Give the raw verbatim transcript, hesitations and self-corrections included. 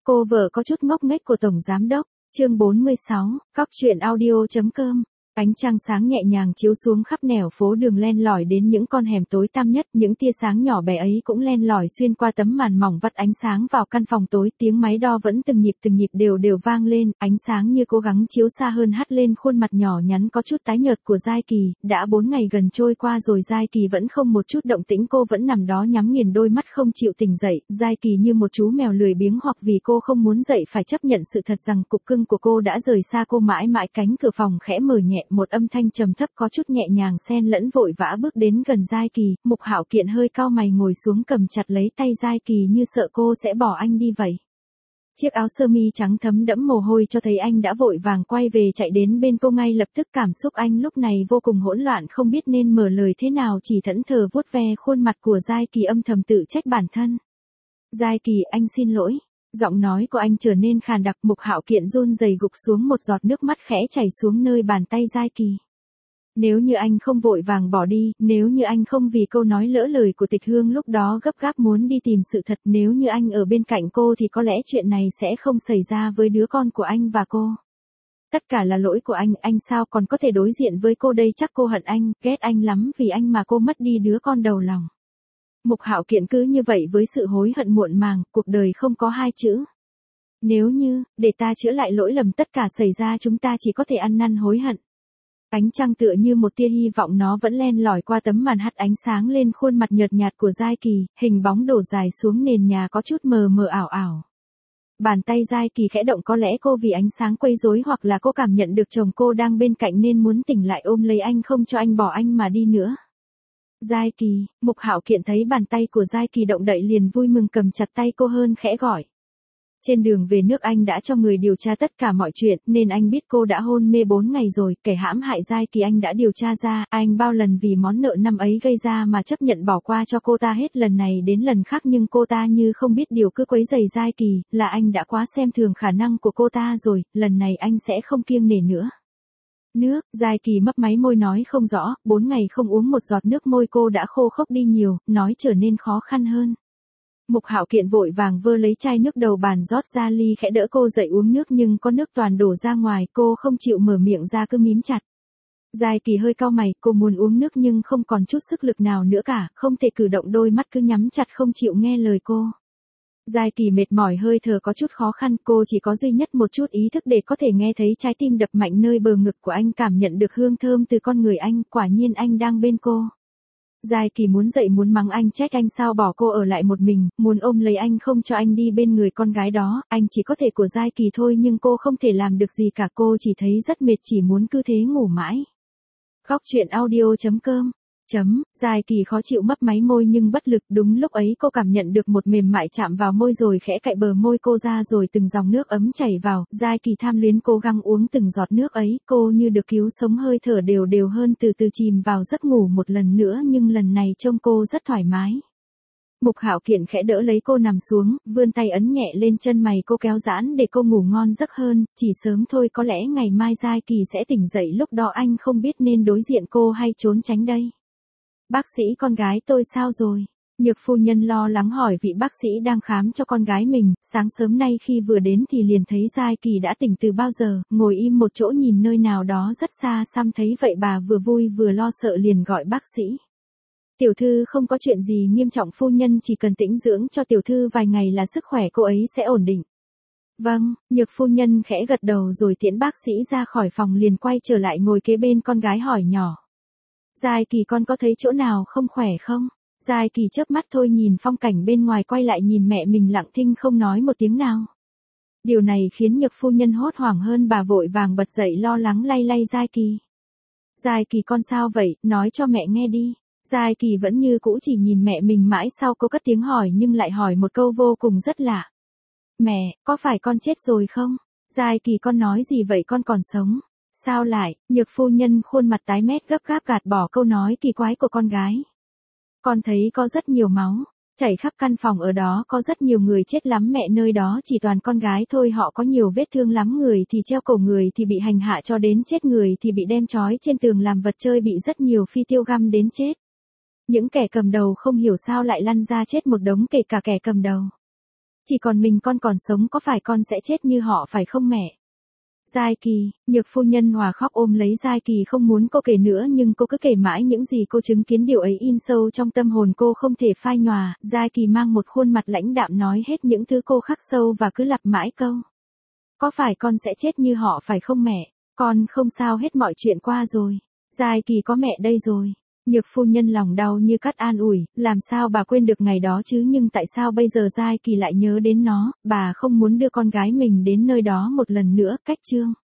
Cô vợ có chút ngốc nghếch của Tổng Giám Đốc, chương bốn mươi sáu, cóc truyện audio.com. Ánh trăng sáng nhẹ nhàng chiếu xuống khắp nẻo phố đường len lỏi đến những con hẻm tối tăm nhất, những tia sáng nhỏ bé ấy cũng len lỏi xuyên qua tấm màn mỏng vắt ánh sáng vào căn phòng tối, tiếng máy đo vẫn từng nhịp từng nhịp đều đều vang lên, ánh sáng như cố gắng chiếu xa hơn hắt lên khuôn mặt nhỏ nhắn có chút tái nhợt của Giai Kỳ, đã bốn ngày gần trôi qua rồi Giai Kỳ vẫn không một chút động tĩnh, cô vẫn nằm đó nhắm nghiền đôi mắt không chịu tỉnh dậy, Giai Kỳ như một chú mèo lười biếng hoặc vì cô không muốn dậy phải chấp nhận sự thật rằng cục cưng của cô đã rời xa cô mãi mãi. Cánh cửa phòng khẽ mở nhẹ, một âm thanh trầm thấp có chút nhẹ nhàng xen lẫn vội vã bước đến gần Giai Kỳ, Mục Hạo Kiện hơi cau mày ngồi xuống cầm chặt lấy tay Giai Kỳ như sợ cô sẽ bỏ anh đi vậy. Chiếc áo sơ mi trắng thấm đẫm mồ hôi cho thấy anh đã vội vàng quay về chạy đến bên cô ngay lập tức. Cảm xúc anh lúc này vô cùng hỗn loạn không biết nên mở lời thế nào, chỉ thẫn thờ vuốt ve khuôn mặt của Giai Kỳ âm thầm tự trách bản thân. Giai Kỳ, anh xin lỗi. Giọng nói của anh trở nên khàn đặc. Mục Hạo Kiện run rẩy gục xuống, một giọt nước mắt khẽ chảy xuống nơi bàn tay Giai Kỳ. Nếu như anh không vội vàng bỏ đi, nếu như anh không vì câu nói lỡ lời của Tịch Hương lúc đó gấp gáp muốn đi tìm sự thật, nếu như anh ở bên cạnh cô thì có lẽ chuyện này sẽ không xảy ra với đứa con của anh và cô. Tất cả là lỗi của anh, anh sao còn có thể đối diện với cô đây, chắc cô hận anh, ghét anh lắm vì anh mà cô mất đi đứa con đầu lòng. Mục Hạo Kiện cứ như vậy với sự hối hận muộn màng, cuộc đời không có hai chữ. Nếu như, để ta chữa lại lỗi lầm tất cả xảy ra chúng ta chỉ có thể ăn năn hối hận. Ánh trăng tựa như một tia hy vọng nó vẫn len lỏi qua tấm màn hắt ánh sáng lên khuôn mặt nhợt nhạt của Giai Kỳ, hình bóng đổ dài xuống nền nhà có chút mờ mờ ảo ảo. Bàn tay Giai Kỳ khẽ động, có lẽ cô vì ánh sáng quấy rối hoặc là cô cảm nhận được chồng cô đang bên cạnh nên muốn tỉnh lại ôm lấy anh không cho anh bỏ anh mà đi nữa. Giai Kỳ, Mục Hạo Kiện thấy bàn tay của Giai Kỳ động đậy liền vui mừng cầm chặt tay cô hơn khẽ gọi. Trên đường về nước anh đã cho người điều tra tất cả mọi chuyện, nên anh biết cô đã hôn mê bốn ngày rồi, kẻ hãm hại Giai Kỳ anh đã điều tra ra, anh bao lần vì món nợ năm ấy gây ra mà chấp nhận bỏ qua cho cô ta hết lần này đến lần khác, nhưng cô ta như không biết điều cứ quấy rầy Giai Kỳ, là anh đã quá xem thường khả năng của cô ta rồi, lần này anh sẽ không kiêng nể nữa. Nước, Giai Kỳ mấp máy môi nói không rõ, bốn ngày không uống một giọt nước môi cô đã khô khốc đi nhiều, nói trở nên khó khăn hơn. Mục Hạo Kiện vội vàng vơ lấy chai nước đầu bàn rót ra ly khẽ đỡ cô dậy uống nước nhưng có nước toàn đổ ra ngoài, cô không chịu mở miệng ra cứ mím chặt. Giai Kỳ hơi cau mày, cô muốn uống nước nhưng không còn chút sức lực nào nữa cả, không thể cử động, đôi mắt cứ nhắm chặt không chịu nghe lời cô. Giai Kỳ mệt mỏi hơi thở có chút khó khăn, cô chỉ có duy nhất một chút ý thức để có thể nghe thấy trái tim đập mạnh nơi bờ ngực của anh, cảm nhận được hương thơm từ con người anh, quả nhiên anh đang bên cô. Giai Kỳ muốn dậy muốn mắng anh, trách anh sao bỏ cô ở lại một mình, muốn ôm lấy anh không cho anh đi bên người con gái đó, anh chỉ có thể của Giai Kỳ thôi nhưng cô không thể làm được gì cả, cô chỉ thấy rất mệt chỉ muốn cứ thế ngủ mãi. Cóc truyện audio.com Chấm, Giai Kỳ khó chịu mấp máy môi nhưng bất lực, đúng lúc ấy cô cảm nhận được một mềm mại chạm vào môi rồi khẽ cạy bờ môi cô ra rồi từng dòng nước ấm chảy vào, Giai Kỳ tham luyến cố gắng uống từng giọt nước ấy, cô như được cứu sống, hơi thở đều đều hơn, từ từ chìm vào giấc ngủ một lần nữa nhưng lần này trông cô rất thoải mái. Mục Hạo Kiện khẽ đỡ lấy cô nằm xuống, vươn tay ấn nhẹ lên chân mày cô kéo giãn để cô ngủ ngon giấc hơn, chỉ sớm thôi có lẽ ngày mai Giai Kỳ sẽ tỉnh dậy, lúc đó anh không biết nên đối diện cô hay trốn tránh đây. Bác sĩ, con gái tôi sao rồi? Nhược phu nhân lo lắng hỏi vị bác sĩ đang khám cho con gái mình, sáng sớm nay khi vừa đến thì liền thấy Giai Kỳ đã tỉnh từ bao giờ, ngồi im một chỗ nhìn nơi nào đó rất xa xăm, thấy vậy bà vừa vui vừa lo sợ liền gọi bác sĩ. Tiểu thư không có chuyện gì nghiêm trọng, phu nhân chỉ cần tĩnh dưỡng cho tiểu thư vài ngày là sức khỏe cô ấy sẽ ổn định. Vâng, nhược phu nhân khẽ gật đầu rồi tiễn bác sĩ ra khỏi phòng liền quay trở lại ngồi kế bên con gái hỏi nhỏ. Giai Kỳ, con có thấy chỗ nào không khỏe không? Giai Kỳ chớp mắt thôi nhìn phong cảnh bên ngoài quay lại nhìn mẹ mình lặng thinh không nói một tiếng nào. Điều này khiến nhược phu nhân hốt hoảng hơn, bà vội vàng bật dậy lo lắng lay lay Giai Kỳ. Giai Kỳ con sao vậy, nói cho mẹ nghe đi. Giai Kỳ vẫn như cũ chỉ nhìn mẹ mình mãi, sau cô cất tiếng hỏi nhưng lại hỏi một câu vô cùng rất lạ. Mẹ, có phải con chết rồi không? Giai Kỳ con nói gì vậy, con còn sống. Sao lại, nhược phu nhân khuôn mặt tái mét gấp gáp gạt bỏ câu nói kỳ quái của con gái. Con thấy có rất nhiều máu, chảy khắp căn phòng, ở đó có rất nhiều người chết lắm mẹ, nơi đó chỉ toàn con gái thôi, họ có nhiều vết thương lắm, người thì treo cổ, người thì bị hành hạ cho đến chết, người thì bị đem trói trên tường làm vật chơi, bị rất nhiều phi tiêu găm đến chết. Những kẻ cầm đầu không hiểu sao lại lăn ra chết một đống, kể cả kẻ cầm đầu. Chỉ còn mình con còn sống có phải con sẽ chết như họ phải không mẹ? Giai Kỳ, Nhược phu nhân hòa khóc ôm lấy Giai Kỳ không muốn cô kể nữa nhưng cô cứ kể mãi những gì cô chứng kiến, điều ấy in sâu trong tâm hồn cô không thể phai nhòa. Giai Kỳ mang một khuôn mặt lãnh đạm nói hết những thứ cô khắc sâu và cứ lặp mãi câu. Có phải con sẽ chết như họ phải không mẹ? Con không sao hết, mọi chuyện qua rồi. Giai Kỳ có mẹ đây rồi. Nhược phu nhân lòng đau như cắt an ủi, làm sao bà quên được ngày đó chứ, nhưng tại sao bây giờ Giai Kỳ lại nhớ đến nó, bà không muốn đưa con gái mình đến nơi đó một lần nữa. Cách chương